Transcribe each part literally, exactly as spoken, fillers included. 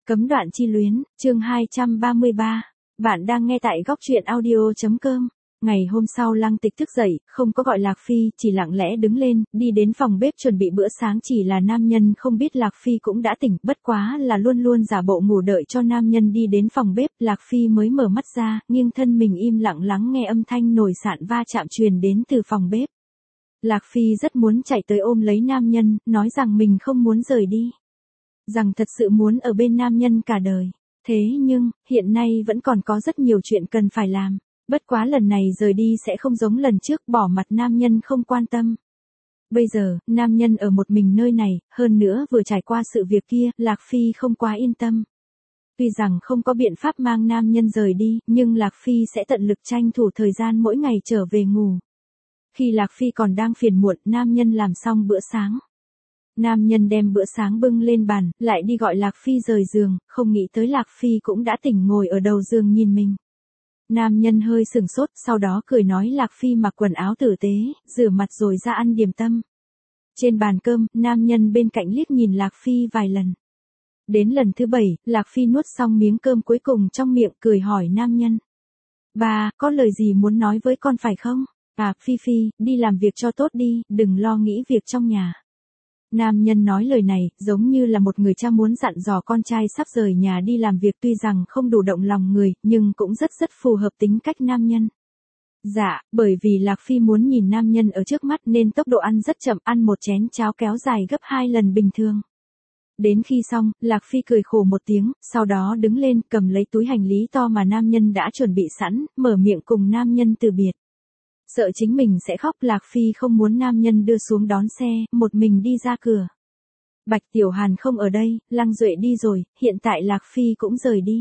Cấm đoạn chi luyến, chương hai trăm ba mươi ba. Bạn đang nghe tại góc truyện audio.com. Ngày hôm sau Lăng Tịch thức dậy, không có gọi Lạc Phi, chỉ lặng lẽ đứng lên, đi đến phòng bếp chuẩn bị bữa sáng. Chỉ là nam nhân không biết Lạc Phi cũng đã tỉnh, bất quá là luôn luôn giả bộ ngủ đợi cho nam nhân đi đến phòng bếp. Lạc Phi mới mở mắt ra, nghiêng thân mình im lặng lắng nghe âm thanh nồi sạn va chạm truyền đến từ phòng bếp. Lạc Phi rất muốn chạy tới ôm lấy nam nhân, nói rằng mình không muốn rời đi. Rằng thật sự muốn ở bên nam nhân cả đời. Thế nhưng, hiện nay vẫn còn có rất nhiều chuyện cần phải làm. Bất quá lần này rời đi sẽ không giống lần trước, bỏ mặt nam nhân không quan tâm. Bây giờ, nam nhân ở một mình nơi này, hơn nữa vừa trải qua sự việc kia, Lạc Phi không quá yên tâm. Tuy rằng không có biện pháp mang nam nhân rời đi, nhưng Lạc Phi sẽ tận lực tranh thủ thời gian mỗi ngày trở về ngủ. Khi Lạc Phi còn đang phiền muộn, nam nhân làm xong bữa sáng. Nam nhân đem bữa sáng bưng lên bàn, lại đi gọi Lạc Phi rời giường, không nghĩ tới Lạc Phi cũng đã tỉnh ngồi ở đầu giường nhìn mình. Nam nhân hơi sừng sốt, sau đó cười nói Lạc Phi mặc quần áo tử tế, rửa mặt rồi ra ăn điểm tâm. Trên bàn cơm, nam nhân bên cạnh liếc nhìn Lạc Phi vài lần. Đến lần thứ bảy, Lạc Phi nuốt xong miếng cơm cuối cùng trong miệng, cười hỏi nam nhân. Bà, có lời gì muốn nói với con phải không? À, Phi Phi, đi làm việc cho tốt đi, đừng lo nghĩ việc trong nhà. Nam nhân nói lời này, giống như là một người cha muốn dặn dò con trai sắp rời nhà đi làm việc, tuy rằng không đủ động lòng người, nhưng cũng rất rất phù hợp tính cách nam nhân. Dạ, bởi vì Lạc Phi muốn nhìn nam nhân ở trước mắt nên tốc độ ăn rất chậm, ăn một chén cháo kéo dài gấp hai lần bình thường. Đến khi xong, Lạc Phi cười khổ một tiếng, sau đó đứng lên cầm lấy túi hành lý to mà nam nhân đã chuẩn bị sẵn, mở miệng cùng nam nhân từ biệt. Sợ chính mình sẽ khóc, Lạc Phi không muốn nam nhân đưa xuống đón xe, một mình đi ra cửa. Bạch Tiểu Hàn không ở đây, Lăng Duệ đi rồi, hiện tại Lạc Phi cũng rời đi.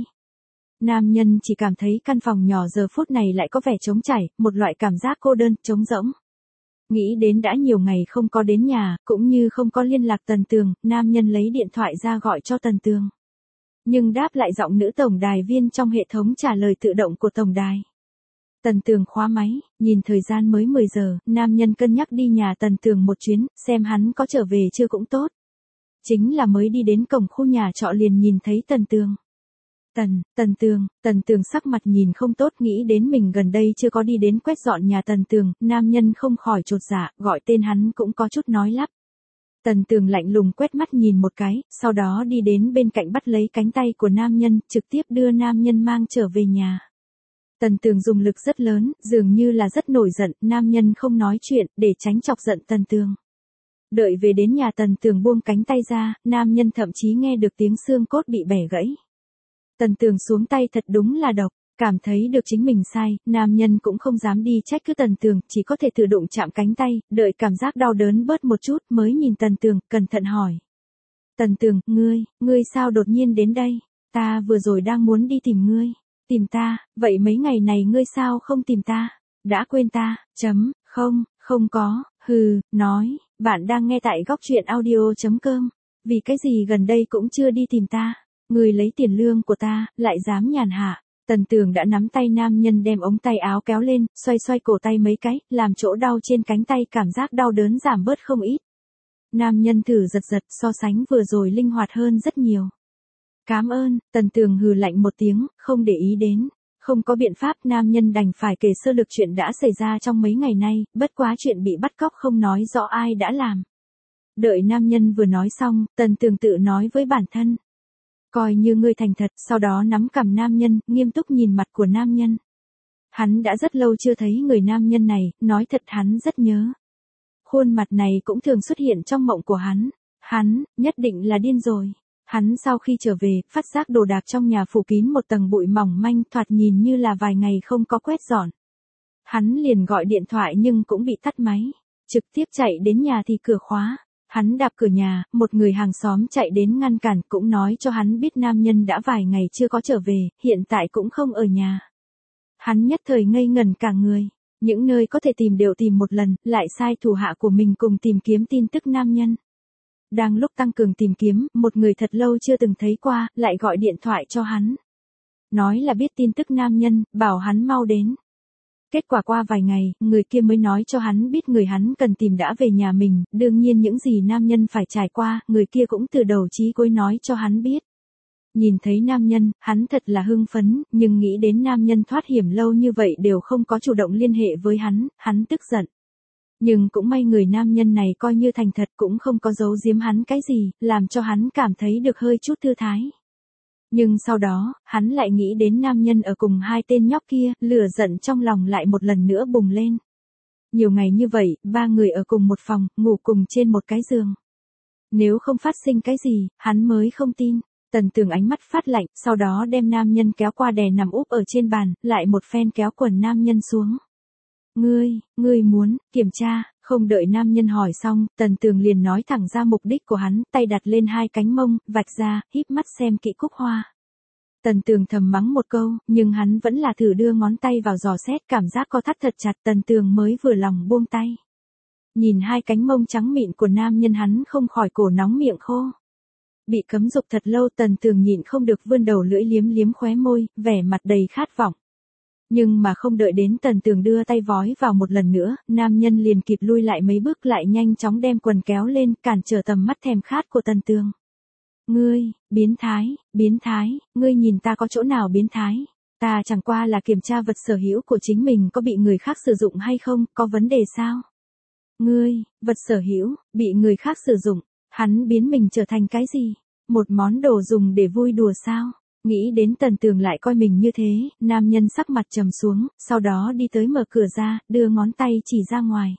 Nam nhân chỉ cảm thấy căn phòng nhỏ giờ phút này lại có vẻ trống trải, một loại cảm giác cô đơn, trống rỗng. Nghĩ đến đã nhiều ngày không có đến nhà, cũng như không có liên lạc Tần Tường, nam nhân lấy điện thoại ra gọi cho Tần Tường. Nhưng đáp lại giọng nữ tổng đài viên trong hệ thống trả lời tự động của tổng đài. Tần Tường khóa máy, nhìn thời gian mới mười giờ, nam nhân cân nhắc đi nhà Tần Tường một chuyến, xem hắn có trở về chưa cũng tốt. Chính là mới đi đến cổng khu nhà trọ liền nhìn thấy Tần Tường. Tần, Tần Tường, Tần Tường sắc mặt nhìn không tốt, nghĩ đến mình gần đây chưa có đi đến quét dọn nhà Tần Tường, nam nhân không khỏi chột dạ, gọi tên hắn cũng có chút nói lắp. Tần Tường lạnh lùng quét mắt nhìn một cái, sau đó đi đến bên cạnh bắt lấy cánh tay của nam nhân, trực tiếp đưa nam nhân mang trở về nhà. Tần Tường dùng lực rất lớn, dường như là rất nổi giận, nam nhân không nói chuyện, để tránh chọc giận Tần Tường. Đợi về đến nhà Tần Tường buông cánh tay ra, nam nhân thậm chí nghe được tiếng xương cốt bị bẻ gãy. Tần Tường xuống tay thật đúng là độc, cảm thấy được chính mình sai, nam nhân cũng không dám đi trách cứ Tần Tường, chỉ có thể tự đụng chạm cánh tay, đợi cảm giác đau đớn bớt một chút mới nhìn Tần Tường, cẩn thận hỏi. Tần Tường, ngươi, ngươi sao đột nhiên đến đây? Ta vừa rồi đang muốn đi tìm ngươi. Tìm ta, vậy mấy ngày này ngươi sao không tìm ta? Đã quên ta, chấm, không, không có, hừ, nói, bạn đang nghe tại góc truyện audio.com. Vì cái gì gần đây cũng chưa đi tìm ta? Ngươi lấy tiền lương của ta, lại dám nhàn hạ. Tần Tường đã nắm tay nam nhân đem ống tay áo kéo lên, xoay xoay cổ tay mấy cái, làm chỗ đau trên cánh tay cảm giác đau đớn giảm bớt không ít. Nam nhân thử giật giật, so sánh vừa rồi linh hoạt hơn rất nhiều. Cảm ơn, Tần Tường hừ lạnh một tiếng, không để ý đến. Không có biện pháp, nam nhân đành phải kể sơ lược chuyện đã xảy ra trong mấy ngày nay, bất quá chuyện bị bắt cóc không nói rõ ai đã làm. Đợi nam nhân vừa nói xong, Tần Tường tự nói với bản thân. Coi như ngươi thành thật, sau đó nắm cằm nam nhân, nghiêm túc nhìn mặt của nam nhân. Hắn đã rất lâu chưa thấy người nam nhân này, nói thật hắn rất nhớ. Khuôn mặt này cũng thường xuất hiện trong mộng của hắn. Hắn, nhất định là điên rồi. Hắn sau khi trở về, phát giác đồ đạc trong nhà phủ kín một tầng bụi mỏng manh, thoạt nhìn như là vài ngày không có quét dọn. Hắn liền gọi điện thoại nhưng cũng bị tắt máy. Trực tiếp chạy đến nhà thì cửa khóa. Hắn đạp cửa nhà, một người hàng xóm chạy đến ngăn cản, cũng nói cho hắn biết nam nhân đã vài ngày chưa có trở về, hiện tại cũng không ở nhà. Hắn nhất thời ngây ngẩn cả người. Những nơi có thể tìm đều tìm một lần, lại sai thủ hạ của mình cùng tìm kiếm tin tức nam nhân. Đang lúc tăng cường tìm kiếm, một người thật lâu chưa từng thấy qua, lại gọi điện thoại cho hắn. Nói là biết tin tức nam nhân, bảo hắn mau đến. Kết quả qua vài ngày, người kia mới nói cho hắn biết người hắn cần tìm đã về nhà mình, đương nhiên những gì nam nhân phải trải qua, người kia cũng từ đầu chí cuối nói cho hắn biết. Nhìn thấy nam nhân, hắn thật là hưng phấn, nhưng nghĩ đến nam nhân thoát hiểm lâu như vậy đều không có chủ động liên hệ với hắn, hắn tức giận. Nhưng cũng may người nam nhân này coi như thành thật cũng không có giấu giếm hắn cái gì, làm cho hắn cảm thấy được hơi chút thư thái. Nhưng sau đó, hắn lại nghĩ đến nam nhân ở cùng hai tên nhóc kia, lửa giận trong lòng lại một lần nữa bùng lên. Nhiều ngày như vậy, ba người ở cùng một phòng, ngủ cùng trên một cái giường. Nếu không phát sinh cái gì, hắn mới không tin. Tần Tường ánh mắt phát lạnh, sau đó đem nam nhân kéo qua đè nằm úp ở trên bàn, lại một phen kéo quần nam nhân xuống. Ngươi, ngươi muốn, kiểm tra, không đợi nam nhân hỏi xong, Tần Tường liền nói thẳng ra mục đích của hắn, tay đặt lên hai cánh mông, vạch ra, híp mắt xem kỹ cúc hoa. Tần Tường thầm mắng một câu, nhưng hắn vẫn là thử đưa ngón tay vào dò xét, cảm giác co thắt thật chặt, Tần Tường mới vừa lòng buông tay. Nhìn hai cánh mông trắng mịn của nam nhân hắn không khỏi cổ nóng miệng khô. Bị cấm dục thật lâu Tần Tường nhịn không được vươn đầu lưỡi liếm liếm khóe môi, vẻ mặt đầy khát vọng. Nhưng mà không đợi đến Tần Tường đưa tay vói vào một lần nữa, nam nhân liền kịp lui lại mấy bước lại nhanh chóng đem quần kéo lên, cản trở tầm mắt thèm khát của Tần Tường. Ngươi, biến thái, biến thái, ngươi nhìn ta có chỗ nào biến thái? Ta chẳng qua là kiểm tra vật sở hữu của chính mình có bị người khác sử dụng hay không, có vấn đề sao? Ngươi, vật sở hữu, bị người khác sử dụng, hắn biến mình trở thành cái gì? Một món đồ dùng để vui đùa sao? Nghĩ đến Tần Tường lại coi mình như thế, nam nhân sắc mặt trầm xuống, sau đó đi tới mở cửa ra, đưa ngón tay chỉ ra ngoài.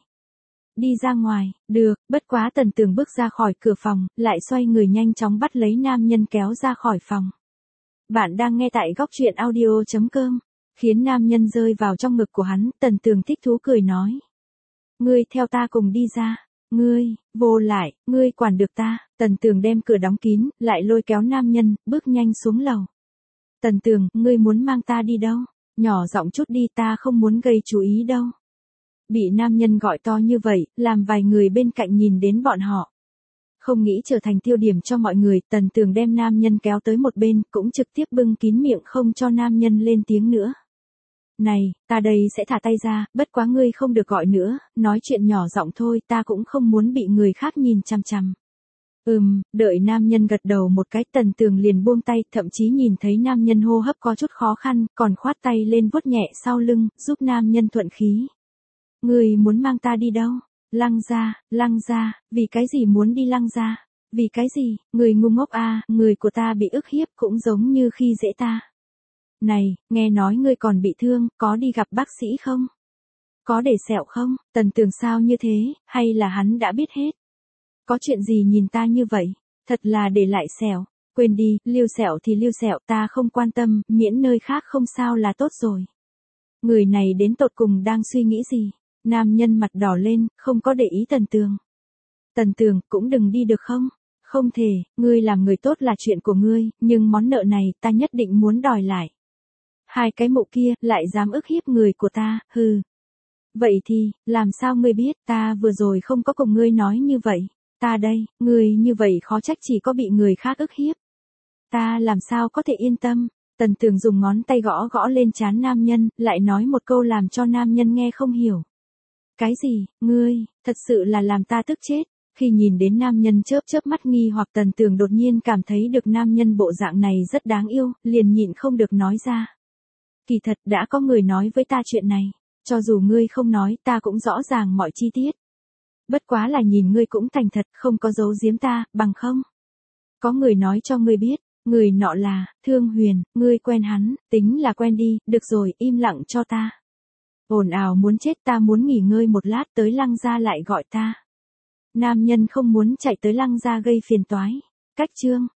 Đi ra ngoài, được, bất quá Tần Tường bước ra khỏi cửa phòng, lại xoay người nhanh chóng bắt lấy nam nhân kéo ra khỏi phòng. Bạn đang nghe tại góc truyện audio chấm com, khiến nam nhân rơi vào trong ngực của hắn, Tần Tường thích thú cười nói. Ngươi theo ta cùng đi ra. Ngươi, vô lại, ngươi quản được ta. Tần Tường đem cửa đóng kín, lại lôi kéo nam nhân, bước nhanh xuống lầu. Tần Tường, ngươi muốn mang ta đi đâu? Nhỏ giọng chút đi, ta không muốn gây chú ý đâu. Bị nam nhân gọi to như vậy, làm vài người bên cạnh nhìn đến bọn họ. Không nghĩ trở thành tiêu điểm cho mọi người, Tần Tường đem nam nhân kéo tới một bên, cũng trực tiếp bưng kín miệng không cho nam nhân lên tiếng nữa. Này, ta đây sẽ thả tay ra, bất quá ngươi không được gọi nữa, nói chuyện nhỏ giọng thôi, ta cũng không muốn bị người khác nhìn chằm chằm. Ừm, đợi nam nhân gật đầu một cái, Tần Tường liền buông tay, thậm chí nhìn thấy nam nhân hô hấp có chút khó khăn, còn khoát tay lên vuốt nhẹ sau lưng, giúp nam nhân thuận khí. Ngươi muốn mang ta đi đâu? Lăng gia, Lăng gia, vì cái gì muốn đi Lăng gia? Vì cái gì? Người ngu ngốc à, người của ta bị ức hiếp cũng giống như khi dễ ta. Này, nghe nói ngươi còn bị thương, có đi gặp bác sĩ không? Có để sẹo không? Tần Tường sao như thế, hay là hắn đã biết hết? Có chuyện gì nhìn ta như vậy? Thật là để lại sẹo. Quên đi, lưu sẹo thì lưu sẹo, ta không quan tâm, miễn nơi khác không sao là tốt rồi. Người này đến tột cùng đang suy nghĩ gì? Nam nhân mặt đỏ lên, không có để ý Tần Tường. Tần Tường, cũng đừng đi được không? Không thể, ngươi làm người tốt là chuyện của ngươi, nhưng món nợ này ta nhất định muốn đòi lại. Hai cái mụ kia, lại dám ức hiếp người của ta, hừ. Vậy thì, làm sao ngươi biết, ta vừa rồi không có cùng ngươi nói như vậy. Ta đây, ngươi như vậy khó trách chỉ có bị người khác ức hiếp. Ta làm sao có thể yên tâm. Tần Tường dùng ngón tay gõ gõ lên trán nam nhân, lại nói một câu làm cho nam nhân nghe không hiểu. Cái gì, ngươi, thật sự là làm ta tức chết. Khi nhìn đến nam nhân chớp chớp mắt nghi hoặc Tần Tường đột nhiên cảm thấy được nam nhân bộ dạng này rất đáng yêu, liền nhịn không được nói ra. Kỳ thật đã có người nói với ta chuyện này, cho dù ngươi không nói ta cũng rõ ràng mọi chi tiết. Bất quá là nhìn ngươi cũng thành thật, không có giấu giếm ta, bằng không. Có người nói cho ngươi biết, người nọ là, Thương Huyền, ngươi quen hắn, tính là quen đi, được rồi, im lặng cho ta. Ồn ào muốn chết, ta muốn nghỉ ngơi một lát, tới Lăng gia lại gọi ta. Nam nhân không muốn chạy tới Lăng gia gây phiền toái. Cách chương